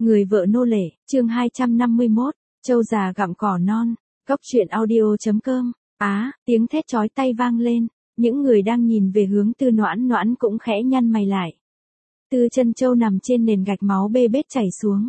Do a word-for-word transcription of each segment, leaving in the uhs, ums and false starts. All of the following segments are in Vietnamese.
Người vợ nô lệ, chương hai trăm năm mươi mốt, trâu già gặm cỏ non, góc truyện audio.com, á, tiếng thét chói tai vang lên, những người đang nhìn về hướng Tư Noãn Noãn cũng khẽ nhăn mày lại. Tư Chân Châu nằm trên nền gạch máu bê bết chảy xuống.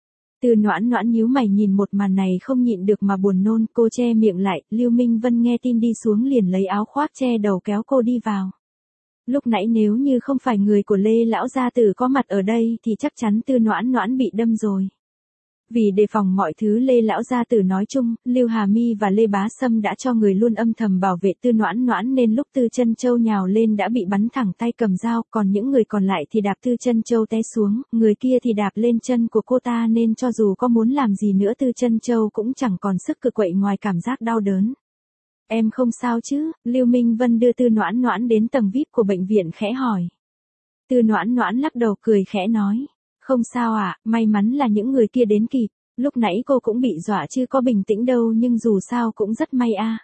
Tư Noãn Noãn nhíu mày nhìn một màn này không nhịn được mà buồn nôn, cô che miệng lại, Lưu Minh Vân nghe tin đi xuống liền lấy áo khoác che đầu kéo cô đi vào. Lúc nãy nếu như không phải người của Lê lão gia tử có mặt ở đây thì chắc chắn Tư Noãn Noãn bị đâm rồi. Vì đề phòng mọi thứ Lê lão gia tử nói chung, Lưu Hà Mi và Lê Bá Sâm đã cho người luôn âm thầm bảo vệ Tư Noãn Noãn nên lúc Tư Chân Châu nhào lên đã bị bắn thẳng tay cầm dao, còn những người còn lại thì đạp Tư Chân Châu té xuống, người kia thì đạp lên chân của cô ta nên cho dù có muốn làm gì nữa Tư Chân Châu cũng chẳng còn sức cự quậy ngoài cảm giác đau đớn. Em không sao chứ? Lưu Minh Vân đưa Tư Noãn Noãn đến tầng vi ai pi của bệnh viện khẽ hỏi. Tư Noãn Noãn lắc đầu cười khẽ nói. Không sao ạ, à, may mắn là những người kia đến kịp, lúc nãy cô cũng bị dọa chứ có bình tĩnh đâu nhưng dù sao cũng rất may a. À.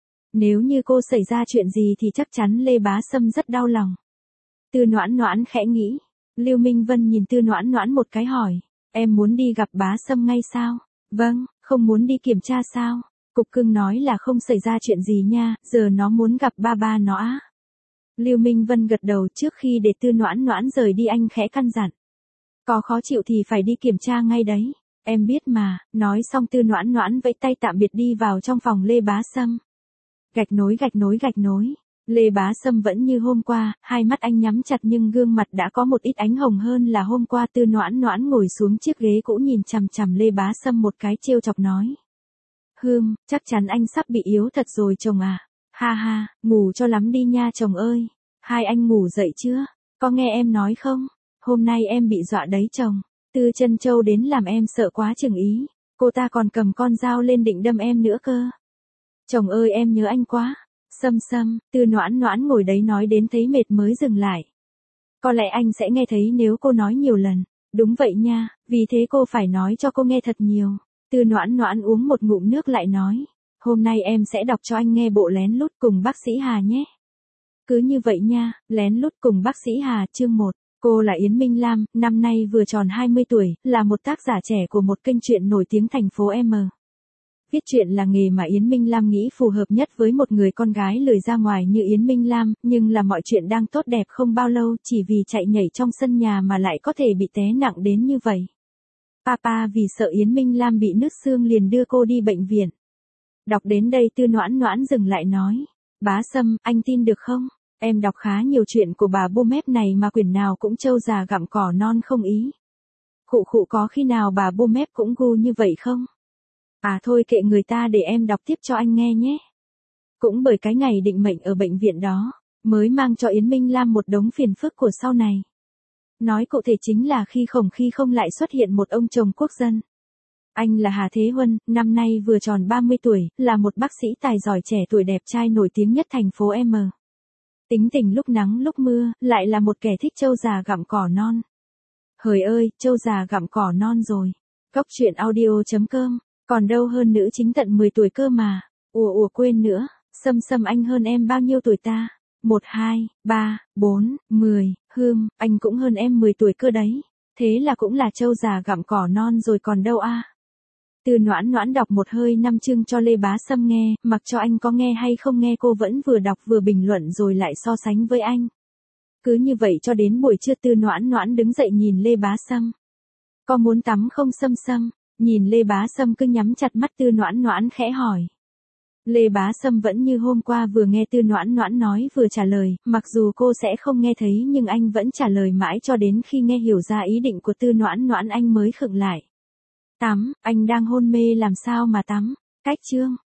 Nếu như cô xảy ra chuyện gì thì chắc chắn Lê Bá Sâm rất đau lòng. Tư Noãn Noãn khẽ nghĩ. Lưu Minh Vân nhìn Tư Noãn Noãn một cái hỏi. Em muốn đi gặp Bá Sâm ngay sao? Vâng, không muốn đi kiểm tra sao? Cục cưng nói là không xảy ra chuyện gì nha, giờ nó muốn gặp ba ba nó á. Lưu Minh Vân gật đầu trước khi để Tư Noãn Noãn rời đi anh khẽ căn dặn. Có khó chịu thì phải đi kiểm tra ngay đấy, em biết mà, nói xong Tư Noãn Noãn vẫy tay tạm biệt đi vào trong phòng Lê Bá Sâm. Gạch nối gạch nối gạch nối, Lê Bá Sâm vẫn như hôm qua, hai mắt anh nhắm chặt nhưng gương mặt đã có một ít ánh hồng hơn là hôm qua. Tư Noãn Noãn ngồi xuống chiếc ghế cũ nhìn chằm chằm Lê Bá Sâm một cái trêu chọc nói. Hưm, chắc chắn anh sắp bị yếu thật rồi chồng à. Ha ha, ngủ cho lắm đi nha chồng ơi. Hai anh ngủ dậy chưa? Có nghe em nói không? Hôm nay em bị dọa đấy chồng. Tư Chân Châu đến làm em sợ quá chừng ý. Cô ta còn cầm con dao lên định đâm em nữa cơ. Chồng ơi em nhớ anh quá. Sâm Sâm, Tư Noãn Noãn ngồi đấy nói đến thấy mệt mới dừng lại. Có lẽ anh sẽ nghe thấy nếu cô nói nhiều lần. Đúng vậy nha, vì thế cô phải nói cho cô nghe thật nhiều. Tư Noãn Noãn uống một ngụm nước lại nói. Hôm nay em sẽ đọc cho anh nghe bộ Lén Lút cùng bác sĩ Hà nhé. Cứ như vậy nha, Lén Lút cùng bác sĩ Hà, chương một. Cô là Yến Minh Lam, năm nay vừa tròn hai mươi tuổi, là một tác giả trẻ của một kênh truyện nổi tiếng thành phố M. Viết truyện là nghề mà Yến Minh Lam nghĩ phù hợp nhất với một người con gái lười ra ngoài như Yến Minh Lam, nhưng là mọi chuyện đang tốt đẹp không bao lâu chỉ vì chạy nhảy trong sân nhà mà lại có thể bị té nặng đến như vậy. Papa vì sợ Yến Minh Lam bị nứt xương liền đưa cô đi bệnh viện. Đọc đến đây Tư Noãn Noãn dừng lại nói. Bá Sâm, anh tin được không? Em đọc khá nhiều chuyện của bà bô mép này mà quyển nào cũng trâu già gặm cỏ non không ý. Khụ khụ có khi nào bà bô mép cũng gu như vậy không? À thôi kệ người ta để em đọc tiếp cho anh nghe nhé. Cũng bởi cái ngày định mệnh ở bệnh viện đó, mới mang cho Yến Minh Lam một đống phiền phức của sau này. Nói cụ thể chính là khi khổng khi không lại xuất hiện một ông chồng quốc dân. Anh là Hà Thế Huân, năm nay vừa tròn ba mươi tuổi, là một bác sĩ tài giỏi trẻ tuổi đẹp trai nổi tiếng nhất thành phố M. Tính tình lúc nắng lúc mưa, lại là một kẻ thích trâu già gặm cỏ non. Hời ơi, trâu già gặm cỏ non rồi. Góc truyện audio.com, còn đâu hơn nữ chính tận mười tuổi cơ mà. Ủa ủa quên nữa, Sâm Sâm anh hơn em bao nhiêu tuổi ta? một, hai, ba, bốn, mười, hương, anh cũng hơn em mười tuổi cơ đấy. Thế là cũng là trâu già gặm cỏ non rồi còn đâu a. À? Tư Noãn Noãn đọc một hơi năm chương cho Lê Bá Sâm nghe, mặc cho anh có nghe hay không nghe cô vẫn vừa đọc vừa bình luận rồi lại so sánh với anh. Cứ như vậy cho đến buổi trưa Tư Noãn Noãn đứng dậy nhìn Lê Bá Sâm. Có muốn tắm không Sâm Sâm? Nhìn Lê Bá Sâm cứ nhắm chặt mắt Tư Noãn Noãn khẽ hỏi. Lê Bá Sâm vẫn như hôm qua vừa nghe Tư Noãn Noãn nói vừa trả lời, mặc dù cô sẽ không nghe thấy nhưng anh vẫn trả lời mãi cho đến khi nghe hiểu ra ý định của Tư Noãn Noãn anh mới khựng lại. Tắm, anh đang hôn mê làm sao mà tắm? Cách chương.